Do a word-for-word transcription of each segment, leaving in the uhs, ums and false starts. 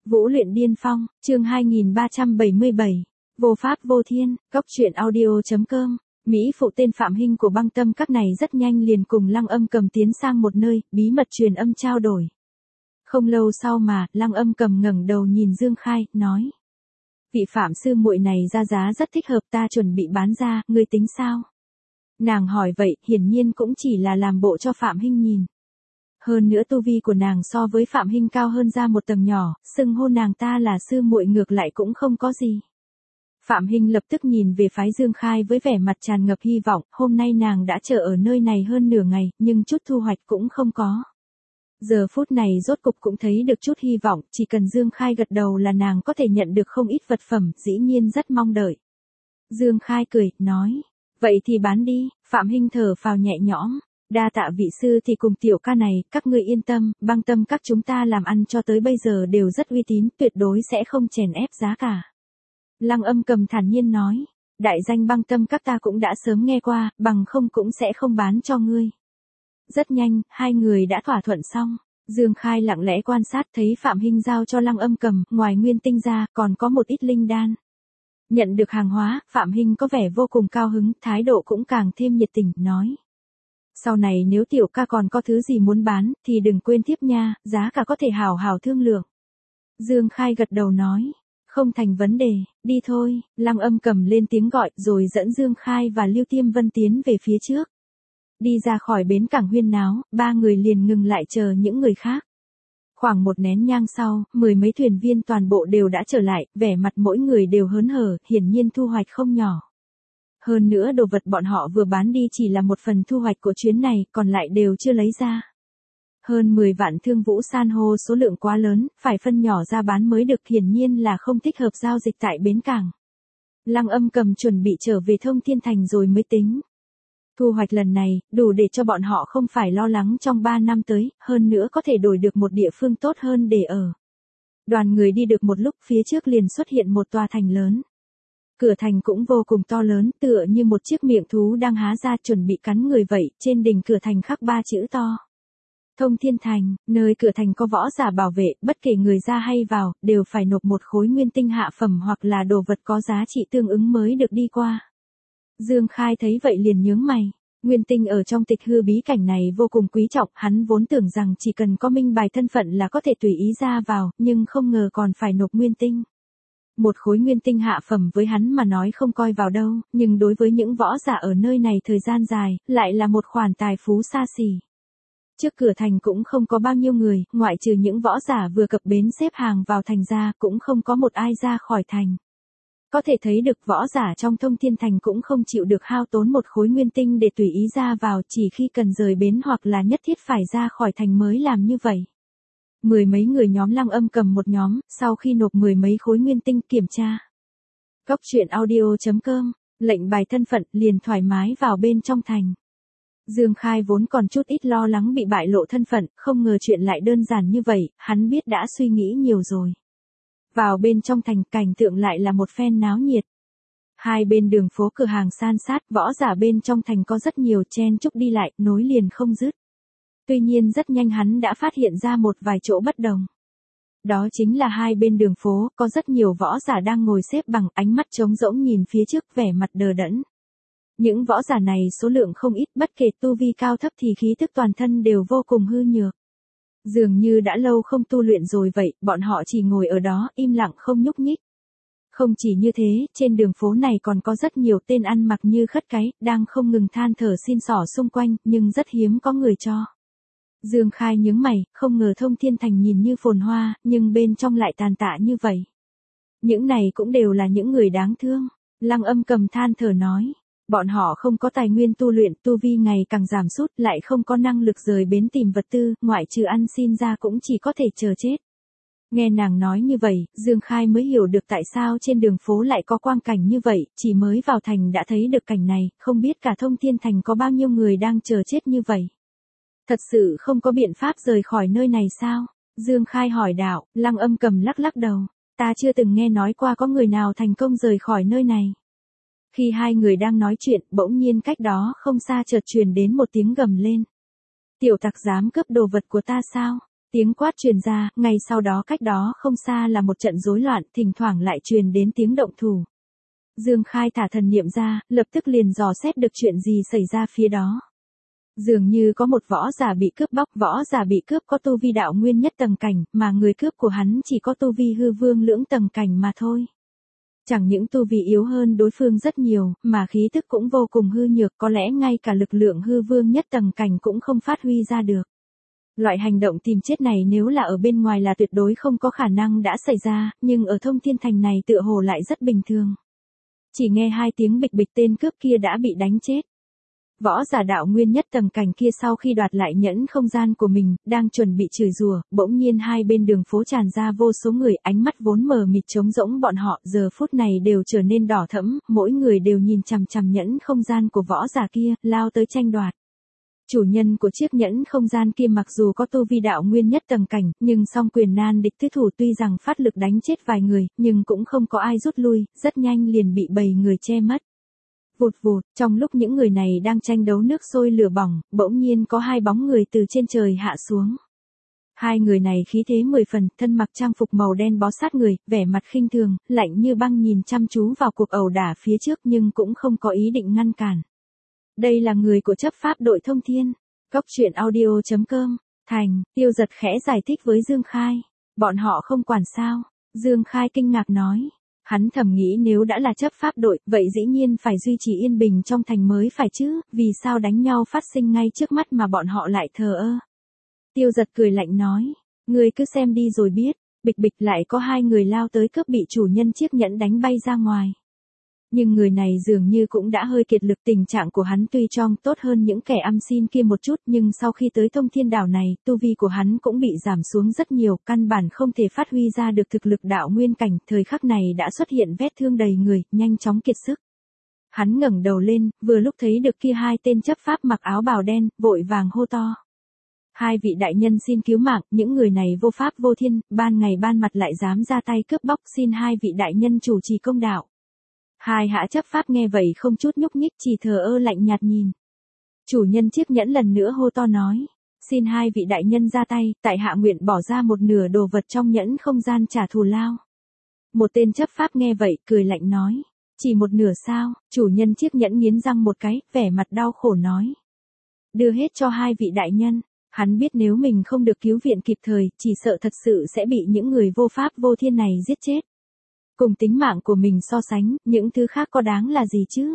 Vũ luyện điên phong, chương hai nghìn ba trăm bảy mươi bảy. Vô pháp vô thiên, góc truyện audio.com. Mỹ phụ tên Phạm Hinh của băng tâm các này rất nhanh liền cùng Lăng Âm Cầm tiến sang một nơi, bí mật truyền âm trao đổi. Không lâu sau mà, Lăng Âm Cầm ngẩng đầu nhìn Dương Khai, nói. Vị Phạm sư muội này ra giá rất thích hợp, ta chuẩn bị bán ra, ngươi tính sao? Nàng hỏi vậy, hiển nhiên cũng chỉ là làm bộ cho Phạm Hinh nhìn. Hơn nữa tu vi của nàng so với Phạm Hinh cao hơn ra một tầng nhỏ, xưng hô nàng ta là sư muội ngược lại cũng không có gì. Phạm Hinh lập tức nhìn về phái Dương Khai với vẻ mặt tràn ngập hy vọng, hôm nay nàng đã chờ ở nơi này hơn nửa ngày, nhưng chút thu hoạch cũng không có. Giờ phút này rốt cục cũng thấy được chút hy vọng, chỉ cần Dương Khai gật đầu là nàng có thể nhận được không ít vật phẩm, dĩ nhiên rất mong đợi. Dương Khai cười, nói, vậy thì bán đi. Phạm Hinh thở phào nhẹ nhõm. Đa tạ vị sư thì cùng tiểu ca này, các ngươi yên tâm, băng tâm các chúng ta làm ăn cho tới bây giờ đều rất uy tín, tuyệt đối sẽ không chèn ép giá cả. Lăng Âm Cầm thản nhiên nói, đại danh băng tâm các ta cũng đã sớm nghe qua, bằng không cũng sẽ không bán cho ngươi. Rất nhanh, hai người đã thỏa thuận xong. Dương Khai lặng lẽ quan sát thấy Phạm Hinh giao cho Lăng Âm Cầm, ngoài nguyên tinh ra, còn có một ít linh đan. Nhận được hàng hóa, Phạm Hinh có vẻ vô cùng cao hứng, thái độ cũng càng thêm nhiệt tình, nói. Sau này nếu tiểu ca còn có thứ gì muốn bán, thì đừng quên tiếp nha, giá cả có thể hảo hảo thương lượng. Dương Khai gật đầu nói, không thành vấn đề, đi thôi. Lăng Âm Cầm lên tiếng gọi, rồi dẫn Dương Khai và Lưu Tiêm Vân tiến về phía trước. Đi ra khỏi bến cảng huyên náo, ba người liền ngừng lại chờ những người khác. Khoảng một nén nhang sau, mười mấy thuyền viên toàn bộ đều đã trở lại, vẻ mặt mỗi người đều hớn hở, hiển nhiên thu hoạch không nhỏ. Hơn nữa đồ vật bọn họ vừa bán đi chỉ là một phần thu hoạch của chuyến này, còn lại đều chưa lấy ra. Hơn mười vạn thương vũ san hô số lượng quá lớn, phải phân nhỏ ra bán mới được, hiển nhiên là không thích hợp giao dịch tại bến cảng. Lăng Âm Cầm chuẩn bị trở về Thông Thiên Thành rồi mới tính. Thu hoạch lần này, đủ để cho bọn họ không phải lo lắng trong ba năm tới, hơn nữa có thể đổi được một địa phương tốt hơn để ở. Đoàn người đi được một lúc, phía trước liền xuất hiện một tòa thành lớn. Cửa thành cũng vô cùng to lớn, tựa như một chiếc miệng thú đang há ra chuẩn bị cắn người vậy, trên đỉnh cửa thành khắc ba chữ to. Thông Thiên Thành, nơi cửa thành có võ giả bảo vệ, bất kể người ra hay vào, đều phải nộp một khối nguyên tinh hạ phẩm hoặc là đồ vật có giá trị tương ứng mới được đi qua. Dương Khai thấy vậy liền nhướng mày, nguyên tinh ở trong tịch hư bí cảnh này vô cùng quý trọng, hắn vốn tưởng rằng chỉ cần có minh bài thân phận là có thể tùy ý ra vào, nhưng không ngờ còn phải nộp nguyên tinh. Một khối nguyên tinh hạ phẩm với hắn mà nói không coi vào đâu, nhưng đối với những võ giả ở nơi này thời gian dài, lại là một khoản tài phú xa xỉ. Trước cửa thành cũng không có bao nhiêu người, ngoại trừ những võ giả vừa cập bến xếp hàng vào thành ra, cũng không có một ai ra khỏi thành. Có thể thấy được võ giả trong Thông Thiên Thành cũng không chịu được hao tốn một khối nguyên tinh để tùy ý ra vào, chỉ khi cần rời bến hoặc là nhất thiết phải ra khỏi thành mới làm như vậy. Mười mấy người nhóm Lăng Âm Cầm một nhóm, sau khi nộp mười mấy khối nguyên tinh kiểm tra. Góc truyện audio.com, lệnh bài thân phận liền thoải mái vào bên trong thành. Dương Khai vốn còn chút ít lo lắng bị bại lộ thân phận, không ngờ chuyện lại đơn giản như vậy, hắn biết đã suy nghĩ nhiều rồi. Vào bên trong thành, cảnh tượng lại là một phen náo nhiệt. Hai bên đường phố cửa hàng san sát, võ giả bên trong thành có rất nhiều, chen chúc đi lại, nối liền không dứt. Tuy nhiên rất nhanh hắn đã phát hiện ra một vài chỗ bất đồng. Đó chính là hai bên đường phố, có rất nhiều võ giả đang ngồi xếp bằng, ánh mắt trống rỗng nhìn phía trước, vẻ mặt đờ đẫn. Những võ giả này số lượng không ít, bất kể tu vi cao thấp thì khí tức toàn thân đều vô cùng hư nhược. Dường như đã lâu không tu luyện rồi vậy, bọn họ chỉ ngồi ở đó, im lặng không nhúc nhích. Không chỉ như thế, trên đường phố này còn có rất nhiều tên ăn mặc như khất cái, đang không ngừng than thở xin xỏ xung quanh, nhưng rất hiếm có người cho. Dương Khai nhướng mày, không ngờ Thông Thiên Thành nhìn như phồn hoa, nhưng bên trong lại tàn tạ như vậy. Những này cũng đều là những người đáng thương. Lăng Âm Cầm than thở nói. Bọn họ không có tài nguyên tu luyện, tu vi ngày càng giảm sút, lại không có năng lực rời bến tìm vật tư, ngoại trừ ăn xin ra cũng chỉ có thể chờ chết. Nghe nàng nói như vậy, Dương Khai mới hiểu được tại sao trên đường phố lại có quang cảnh như vậy, chỉ mới vào thành đã thấy được cảnh này, không biết cả Thông Thiên Thành có bao nhiêu người đang chờ chết như vậy. Thật sự không có biện pháp rời khỏi nơi này sao? Dương Khai hỏi đạo. Lăng Âm Cầm lắc lắc đầu, ta chưa từng nghe nói qua có người nào thành công rời khỏi nơi này. Khi hai người đang nói chuyện, bỗng nhiên cách đó không xa chợt truyền đến một tiếng gầm lên. Tiểu tặc dám cướp đồ vật của ta sao? Tiếng quát truyền ra, ngay sau đó cách đó không xa là một trận rối loạn, thỉnh thoảng lại truyền đến tiếng động thủ. Dương Khai thả thần niệm ra, lập tức liền dò xét được chuyện gì xảy ra phía đó. Dường như có một võ giả bị cướp bóc, võ giả bị cướp có tu vi đạo nguyên nhất tầng cảnh, mà người cướp của hắn chỉ có tu vi hư vương lưỡng tầng cảnh mà thôi. Chẳng những tu vi yếu hơn đối phương rất nhiều, mà khí tức cũng vô cùng hư nhược, có lẽ ngay cả lực lượng hư vương nhất tầng cảnh cũng không phát huy ra được. Loại hành động tìm chết này nếu là ở bên ngoài là tuyệt đối không có khả năng đã xảy ra, nhưng ở Thông Thiên Thành này tựa hồ lại rất bình thường. Chỉ nghe hai tiếng bịch bịch, tên cướp kia đã bị đánh chết. Võ giả đạo nguyên nhất tầng cảnh kia sau khi đoạt lại nhẫn không gian của mình, đang chuẩn bị chửi rủa, bỗng nhiên hai bên đường phố tràn ra vô số người, ánh mắt vốn mờ mịt trống rỗng bọn họ giờ phút này đều trở nên đỏ thẫm, mỗi người đều nhìn chằm chằm nhẫn không gian của võ giả kia, lao tới tranh đoạt. Chủ nhân của chiếc nhẫn không gian kia mặc dù có tu vi đạo nguyên nhất tầng cảnh, nhưng song quyền nan địch tứ thủ, tuy rằng phát lực đánh chết vài người, nhưng cũng không có ai rút lui, rất nhanh liền bị bầy người che mất. Vụt vụt, trong lúc những người này đang tranh đấu nước sôi lửa bỏng, bỗng nhiên có hai bóng người từ trên trời hạ xuống. Hai người này khí thế mười phần, thân mặc trang phục màu đen bó sát người, vẻ mặt khinh thường, lạnh như băng nhìn chăm chú vào cuộc ẩu đả phía trước nhưng cũng không có ý định ngăn cản. Đây là người của chấp pháp đội Thông Thiên. Cốc truyện audio chấm com. Thành, Tiêu Giật khẽ giải thích với Dương Khai. Bọn họ không quản sao? Dương Khai kinh ngạc nói. Hắn thầm nghĩ nếu đã là chấp pháp đội, vậy dĩ nhiên phải duy trì yên bình trong thành mới phải chứ, vì sao đánh nhau phát sinh ngay trước mắt mà bọn họ lại thờ ơ. Tiêu Giật cười lạnh nói. Ngươi cứ xem đi rồi biết. Bịch bịch lại có hai người lao tới cướp, bị chủ nhân chiếc nhẫn đánh bay ra ngoài. Nhưng người này dường như cũng đã hơi kiệt lực, tình trạng của hắn tuy trong tốt hơn những kẻ ăn xin kia một chút, nhưng sau khi tới Thông Thiên đảo này, tu vi của hắn cũng bị giảm xuống rất nhiều, căn bản không thể phát huy ra được thực lực đạo nguyên cảnh, thời khắc này đã xuất hiện vết thương đầy người, nhanh chóng kiệt sức. Hắn ngẩng đầu lên, vừa lúc thấy được kia hai tên chấp pháp mặc áo bào đen, vội vàng hô to. Hai vị đại nhân xin cứu mạng, những người này vô pháp vô thiên, ban ngày ban mặt lại dám ra tay cướp bóc, xin hai vị đại nhân chủ trì công đạo. Hai hạ chấp pháp nghe vậy không chút nhúc nhích, chỉ thờ ơ lạnh nhạt nhìn. Chủ nhân chiếc nhẫn lần nữa hô to nói. Xin hai vị đại nhân ra tay, tại hạ nguyện bỏ ra một nửa đồ vật trong nhẫn không gian trả thù lao. Một tên chấp pháp nghe vậy, cười lạnh nói. Chỉ một nửa sao? Chủ nhân chiếc nhẫn nghiến răng một cái, vẻ mặt đau khổ nói. Đưa hết cho hai vị đại nhân. Hắn biết nếu mình không được cứu viện kịp thời, chỉ sợ thật sự sẽ bị những người vô pháp vô thiên này giết chết. Cùng tính mạng của mình so sánh, những thứ khác có đáng là gì chứ?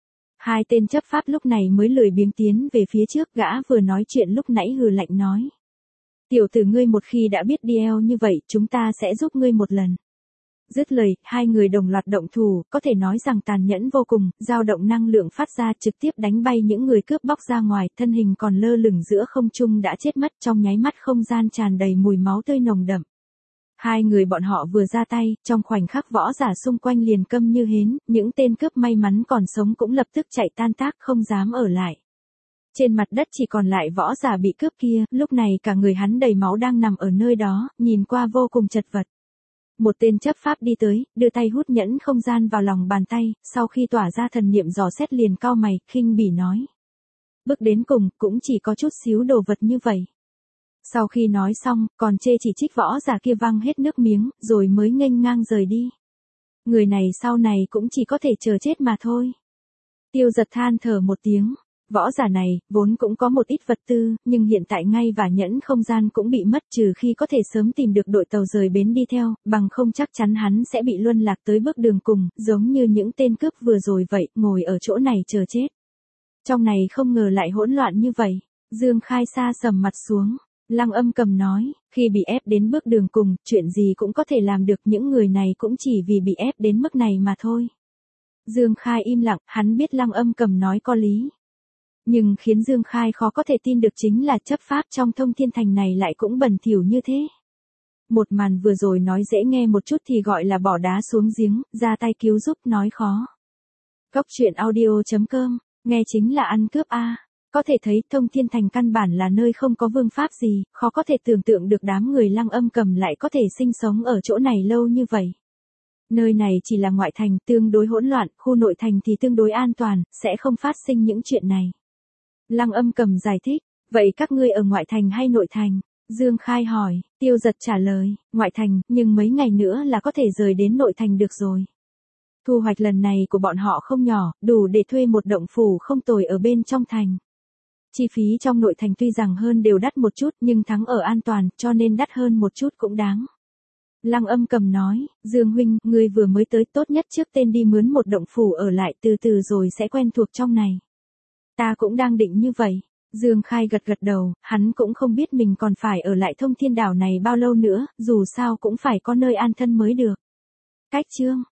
Hai tên chấp pháp lúc này mới lười biếng tiến về phía trước, gã vừa nói chuyện lúc nãy hừ lạnh nói. Tiểu tử ngươi một khi đã biết đi eo như vậy, chúng ta sẽ giúp ngươi một lần. Dứt lời, hai người đồng loạt động thủ, có thể nói rằng tàn nhẫn vô cùng, dao động năng lượng phát ra trực tiếp đánh bay những người cướp bóc ra ngoài, thân hình còn lơ lửng giữa không trung đã chết mất, trong nháy mắt không gian tràn đầy mùi máu tươi nồng đậm. Hai người bọn họ vừa ra tay, trong khoảnh khắc võ giả xung quanh liền câm như hến, những tên cướp may mắn còn sống cũng lập tức chạy tan tác không dám ở lại. Trên mặt đất chỉ còn lại võ giả bị cướp kia, lúc này cả người hắn đầy máu đang nằm ở nơi đó, nhìn qua vô cùng chật vật. Một tên chấp pháp đi tới, đưa tay hút nhẫn không gian vào lòng bàn tay, sau khi tỏa ra thần niệm dò xét liền cau mày, khinh bỉ nói. Bước đến cùng, cũng chỉ có chút xíu đồ vật như vậy. Sau khi nói xong, còn chê chỉ trích võ giả kia văng hết nước miếng, rồi mới nghênh ngang rời đi. Người này sau này cũng chỉ có thể chờ chết mà thôi. Tiêu Giật than thở một tiếng. Võ giả này, vốn cũng có một ít vật tư, nhưng hiện tại ngay và nhẫn không gian cũng bị mất, trừ khi có thể sớm tìm được đội tàu rời bến đi theo, bằng không chắc chắn hắn sẽ bị luân lạc tới bước đường cùng, giống như những tên cướp vừa rồi vậy, ngồi ở chỗ này chờ chết. Trong này không ngờ lại hỗn loạn như vậy. Dương Khai xa sầm mặt xuống. Lăng Âm Cầm nói, khi bị ép đến bước đường cùng, chuyện gì cũng có thể làm được, những người này cũng chỉ vì bị ép đến mức này mà thôi. Dương Khai im lặng, hắn biết Lăng Âm Cầm nói có lý. Nhưng khiến Dương Khai khó có thể tin được chính là chấp pháp trong Thông Thiên Thành này lại cũng bẩn thỉu như thế. Một màn vừa rồi nói dễ nghe một chút thì gọi là bỏ đá xuống giếng, ra tay cứu giúp nói khó. Cốc truyện audio chấm com, nghe chính là ăn cướp a. Có thể thấy Thông Thiên Thành căn bản là nơi không có vương pháp gì, khó có thể tưởng tượng được đám người Lăng Âm Cầm lại có thể sinh sống ở chỗ này lâu như vậy. Nơi này chỉ là ngoại thành, tương đối hỗn loạn, khu nội thành thì tương đối an toàn, sẽ không phát sinh những chuyện này. Lăng Âm Cầm giải thích, vậy các ngươi ở ngoại thành hay nội thành? Dương Khai hỏi, Tiêu Giật trả lời, ngoại thành, nhưng mấy ngày nữa là có thể rời đến nội thành được rồi. Thu hoạch lần này của bọn họ không nhỏ, đủ để thuê một động phủ không tồi ở bên trong thành. Chi phí trong nội thành tuy rằng hơn đều đắt một chút nhưng thắng ở an toàn, cho nên đắt hơn một chút cũng đáng. Lăng Âm Cầm nói, Dương huynh, ngươi vừa mới tới, tốt nhất trước tên đi mướn một động phủ ở lại từ từ rồi sẽ quen thuộc trong này. Ta cũng đang định như vậy. Dương Khai gật gật đầu, hắn cũng không biết mình còn phải ở lại Thông Thiên Đảo này bao lâu nữa, dù sao cũng phải có nơi an thân mới được. Cách chương